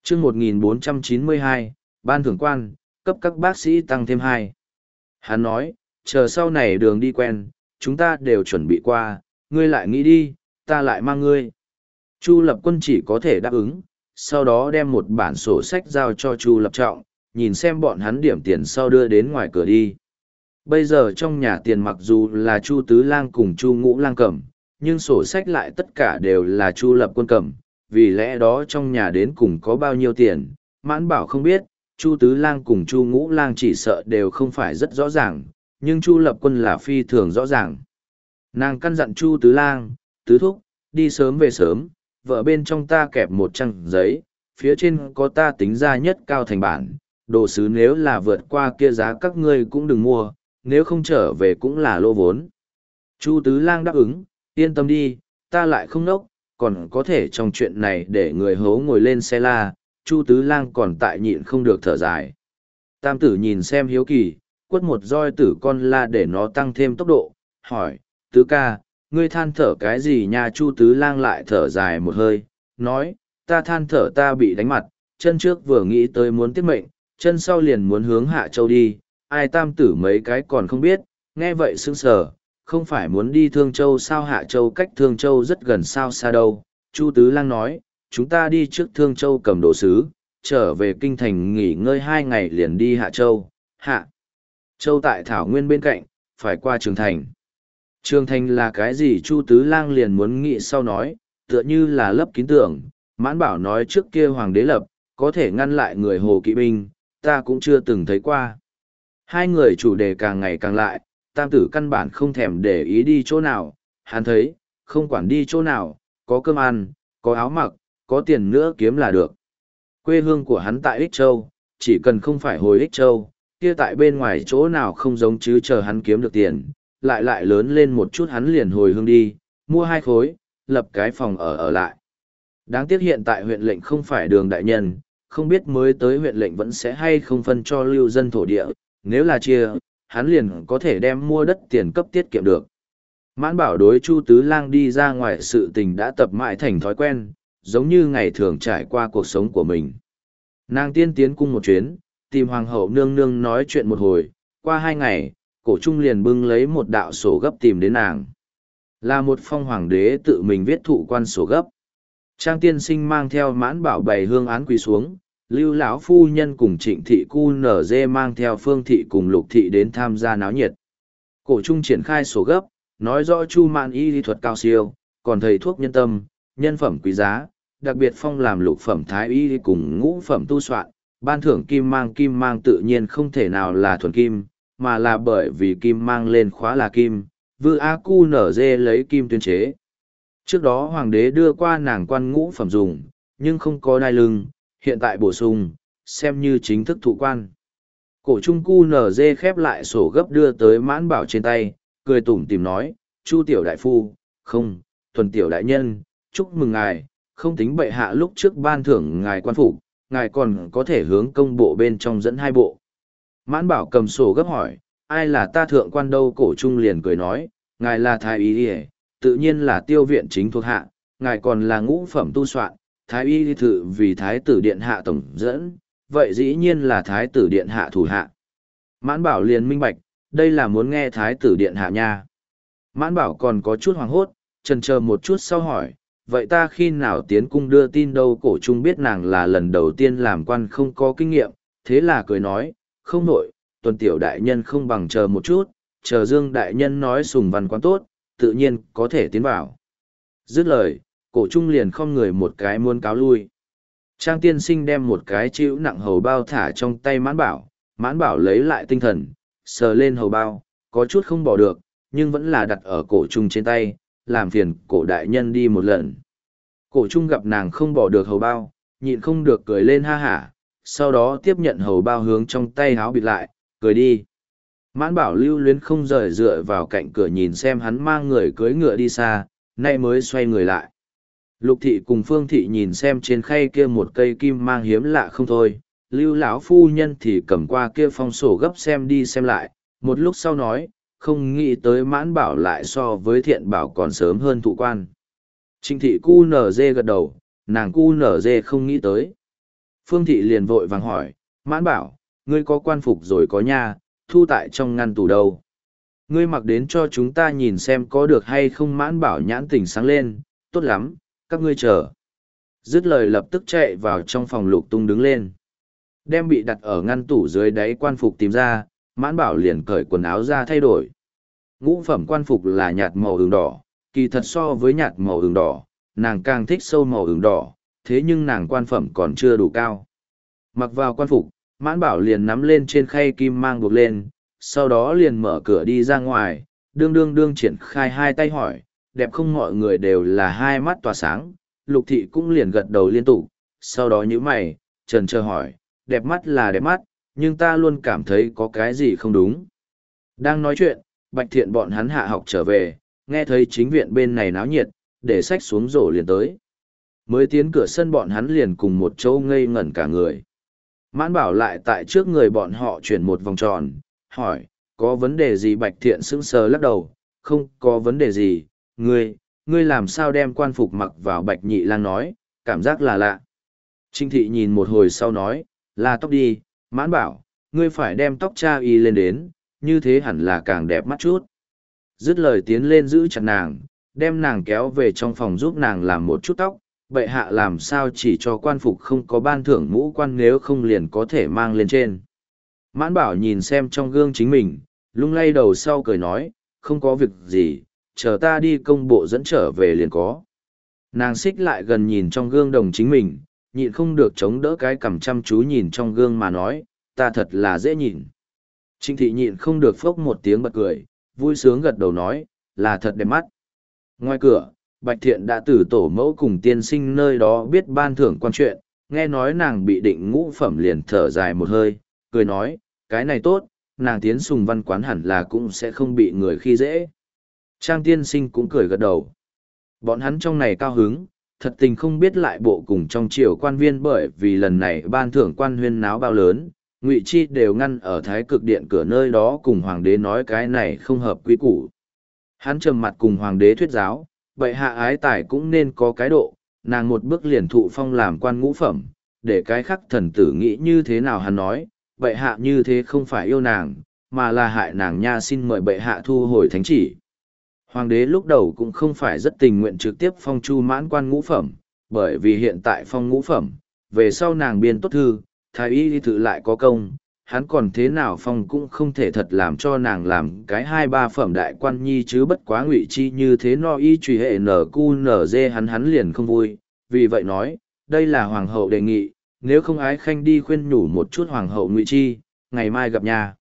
chương 1492, ban thưởng quan, cấp các bác sĩ tăng thêm 2. Hắn nói, chờ sau này đường đi quen, chúng ta đều chuẩn bị qua, ngươi lại nghĩ đi, ta lại mang ngươi. Chu Lập Quân chỉ có thể đáp ứng, sau đó đem một bản sổ sách giao cho Chu Lập Trọng, nhìn xem bọn hắn điểm tiền sau đưa đến ngoài cửa đi. Bây giờ trong nhà tiền mặc dù là Chu Tứ Lang cùng Chu Ngũ Lang cầm, nhưng sổ sách lại tất cả đều là Chu Lập Quân cầm, vì lẽ đó trong nhà đến cùng có bao nhiêu tiền, Mãn Bảo không biết, Chu Tứ Lang cùng Chu Ngũ Lang chỉ sợ đều không phải rất rõ ràng, nhưng Chu Lập Quân là phi thường rõ ràng. Nàng căn dặn Chu Tứ Lang, Tứ Thúc, đi sớm về sớm, vợ bên trong ta kẹp một trang giấy, phía trên có ta tính ra nhất cao thành bản, đồ sứ nếu là vượt qua kia giá các ngươi cũng đừng mua, nếu không trở về cũng là lỗ vốn. Chu Tứ Lang đáp ứng, yên tâm đi, ta lại không nốc, còn có thể trong chuyện này để người hố ngồi lên xe la, Chu Tứ Lang còn tại nhịn không được thở dài. Tam tử nhìn xem hiếu kỳ, quất một roi tử con la để nó tăng thêm tốc độ, hỏi, Tứ ca, ngươi than thở cái gì nha? Chu Tứ Lang lại thở dài một hơi, nói, ta than thở ta bị đánh mặt, chân trước vừa nghĩ tới muốn tiết mệnh, chân sau liền muốn hướng Hạ Châu đi, ai tam tử mấy cái còn không biết, nghe vậy sững sờ, không phải muốn đi Thương Châu sao? Hạ Châu cách Thương Châu rất gần sao xa đâu. Chu Tứ Lang nói, chúng ta đi trước Thương Châu cầm đồ sứ, trở về kinh thành nghỉ ngơi 2 ngày liền đi Hạ Châu. Hạ Châu tại Thảo Nguyên bên cạnh, phải qua Trường Thành. Trường Thành là cái gì? Chu Tứ Lang liền muốn nghĩ sau nói, tựa như là lấp kín tưởng, Mãn Bảo nói trước kia hoàng đế lập, có thể ngăn lại người Hồ Kỵ binh, ta cũng chưa từng thấy qua. Hai người chủ đề càng ngày càng lại, tam tử căn bản không thèm để ý đi chỗ nào, hắn thấy, không quản đi chỗ nào, có cơm ăn, có áo mặc, có tiền nữa kiếm là được. Quê hương của hắn tại Ích Châu, chỉ cần không phải hồi Ích Châu, kia tại bên ngoài chỗ nào không giống chứ chờ hắn kiếm được tiền, lại lớn lên một chút hắn liền hồi hương đi, mua 2 khối, lập cái phòng ở lại. Đáng tiếc hiện tại huyện lệnh không phải Đường đại nhân, không biết mới tới huyện lệnh vẫn sẽ hay không phân cho lưu dân thổ địa, nếu là chia, hắn liền có thể đem mua đất tiền cấp tiết kiệm được. Mãn Bảo đối Chu Tứ Lang đi ra ngoài sự tình đã tập mãi thành thói quen, giống như ngày thường trải qua cuộc sống của mình. Nàng tiên tiến cung một chuyến, tìm hoàng hậu nương nương nói chuyện một hồi, qua 2 ngày, Cổ Trung liền bưng lấy một đạo sổ gấp tìm đến nàng. Là một phong hoàng đế tự mình viết thụ quan sổ gấp. Trang tiên sinh mang theo Mãn Bảo bày hương án quỳ xuống, Lưu lão phu nhân cùng Trịnh thị cu nở dê mang theo Phương thị cùng Lục thị đến tham gia náo nhiệt. Cổ Trung triển khai sổ gấp, nói rõ Chu Mạn y lý thuật cao siêu, còn thầy thuốc nhân tâm, nhân phẩm quý giá, đặc biệt phong làm lục phẩm thái y cùng ngũ phẩm tu soạn, ban thưởng kim mang tự nhiên không thể nào là thuần kim, mà là bởi vì kim mang lên khóa là kim, vư a cu nở dê lấy kim tuyên chế. Trước đó hoàng đế đưa qua nàng quan ngũ phẩm dùng, nhưng không có đai lưng, hiện tại bổ sung, xem như chính thức thụ quan. Cổ Trung cu nở dê khép lại sổ gấp đưa tới Mãn Bảo trên tay, cười tủm tìm nói, Chu tiểu đại phu, không, Thuần tiểu đại nhân, chúc mừng ngài, không tính bệ hạ lúc trước ban thưởng ngài quan phục, ngài còn có thể hướng công bộ bên trong dẫn 2 bộ. Mãn Bảo cầm sổ gấp hỏi, ai là ta thượng quan đâu? Cổ Trung liền cười nói, ngài là thái y đi, tự nhiên là tiêu viện chính thuộc hạ, ngài còn là ngũ phẩm tu soạn, thái y thự vì thái tử điện hạ tổng dẫn, vậy dĩ nhiên là thái tử điện hạ thủ hạ. Mãn Bảo liền minh bạch, đây là muốn nghe thái tử điện hạ nha. Mãn Bảo còn có chút hoảng hốt, chần chờ một chút sau hỏi, vậy ta khi nào tiến cung đưa tin đâu? Cổ Trung biết nàng là lần đầu tiên làm quan không có kinh nghiệm, thế là cười nói, không nổi, Tuần tiểu đại nhân không bằng chờ một chút, chờ Dương đại nhân nói sùng văn quan tốt, tự nhiên có thể tiến vào. Dứt lời, Cổ Trung liền không người một cái muốn cáo lui. Trang tiên sinh đem một cái chịu nặng hầu bao thả trong tay Mãn Bảo lấy lại tinh thần, sờ lên hầu bao, có chút không bỏ được, nhưng vẫn là đặt ở Cổ Trung trên tay, làm phiền Cổ đại nhân đi một lần. Cổ Trung gặp nàng không bỏ được hầu bao, nhịn không được cười lên ha hả, sau đó tiếp nhận hầu bao hướng trong tay háo bịt lại, cười đi. Mãn Bảo lưu luyến không rời dựa vào cạnh cửa nhìn xem hắn mang người cưỡi ngựa đi xa, nay mới xoay người lại. Lục thị cùng Phương thị nhìn xem trên khay kia một cây kim mang hiếm lạ không thôi, Lưu lão phu nhân thì cầm qua kia phong sổ gấp xem đi xem lại, một lúc sau nói, không nghĩ tới Mãn Bảo lại so với Thiện Bảo còn sớm hơn thụ quan. Trịnh thị cu nở dê gật đầu, nàng cu nở dê không nghĩ tới. Phương Thị liền vội vàng hỏi, Mãn Bảo, ngươi có quan phục rồi có nha, thu tại trong ngăn tủ đâu. Ngươi mặc đến cho chúng ta nhìn xem có được hay không. Mãn Bảo nhãn tỉnh sáng lên, tốt lắm, các ngươi chờ. Dứt lời lập tức chạy vào trong phòng Lục Tung đứng lên. Đem bị đặt ở ngăn tủ dưới đáy quan phục tìm ra, Mãn Bảo liền cởi quần áo ra thay đổi. Ngũ phẩm quan phục là nhạt màu ửng đỏ, kỳ thật so với nhạt màu ửng đỏ, nàng càng thích sâu màu ửng đỏ, thế nhưng nàng quan phẩm còn chưa đủ cao. Mặc vào quan phục, Mãn Bảo liền nắm lên trên khay kim mang buộc lên, sau đó liền mở cửa đi ra ngoài, đương triển khai hai tay hỏi, đẹp không? Mọi người đều là hai mắt tỏa sáng, Lục Thị cũng liền gật đầu liên tục, sau đó nhíu mày, chần chờ hỏi, đẹp mắt là đẹp mắt, nhưng ta luôn cảm thấy có cái gì không đúng. Đang nói chuyện, Bạch Thiện bọn hắn hạ học trở về, nghe thấy chính viện bên này náo nhiệt, để sách xuống rổ liền tới. Mới tiến cửa sân bọn hắn liền cùng một chỗ ngây ngẩn cả người. Mãn Bảo lại tại trước người bọn họ chuyển một vòng tròn, hỏi, có vấn đề gì? Bạch Thiện sững sờ lắc đầu, không có vấn đề gì, ngươi làm sao đem quan phục mặc vào? Bạch Nhị Lang nói, cảm giác là lạ. Trinh Thị nhìn một hồi sau nói, là tóc đi. Mãn Bảo, ngươi phải đem tóc cha y lên đến, như thế hẳn là càng đẹp mắt chút. Dứt lời tiến lên giữ chặt nàng, đem nàng kéo về trong phòng giúp nàng làm một chút tóc. Bệ hạ làm sao chỉ cho quan phục không có ban thưởng mũ quan, nếu không liền có thể mang lên trên. Mãn Bảo nhìn xem trong gương chính mình, lung lay đầu sau cười nói, không có việc gì, chờ ta đi công bộ dẫn trở về liền có. Nàng xích lại gần nhìn trong gương đồng chính mình, nhịn không được chống đỡ cái cằm chăm chú nhìn trong gương mà nói, ta thật là dễ nhìn. Trịnh Thị nhịn không được phốc một tiếng bật cười, vui sướng gật đầu nói, là thật đẹp mắt. Ngoài cửa, Bạch Thiện đã từ tổ mẫu cùng tiên sinh nơi đó biết ban thưởng quan chuyện, nghe nói nàng bị định ngũ phẩm liền thở dài một hơi, cười nói, cái này tốt, nàng tiến Sùng Văn quán hẳn là cũng sẽ không bị người khi dễ. Trang tiên sinh cũng cười gật đầu. Bọn hắn trong này cao hứng, thật tình không biết lại bộ cùng trong triều quan viên, bởi vì lần này ban thưởng quan huyên náo bao lớn, Ngụy Chi đều ngăn ở Thái Cực Điện cửa nơi đó cùng hoàng đế nói cái này không hợp quy củ. Hắn trầm mặt cùng hoàng đế thuyết giáo, bệ hạ ái tài cũng nên có cái độ, nàng một bước liền thụ phong làm quan ngũ phẩm, để cái khắc thần tử nghĩ như thế nào. Hắn nói, bệ hạ như thế không phải yêu nàng, mà là hại nàng nha, xin mời bệ hạ thu hồi thánh chỉ. Hoàng đế lúc đầu cũng không phải rất tình nguyện trực tiếp phong Chu Mãn quan ngũ phẩm, bởi vì hiện tại phong ngũ phẩm, về sau nàng biên tốt thư, thái y tự lại có công, hắn còn thế nào phong cũng không thể thật làm cho nàng làm cái 2-3 phẩm đại quan nhi chứ. Bất quá Ngụy Chi như thế no y truy hệ NQNZ hắn liền không vui, vì vậy nói, đây là hoàng hậu đề nghị, nếu không ái khanh đi khuyên nhủ một chút hoàng hậu Ngụy Chi, ngày mai gặp nhà.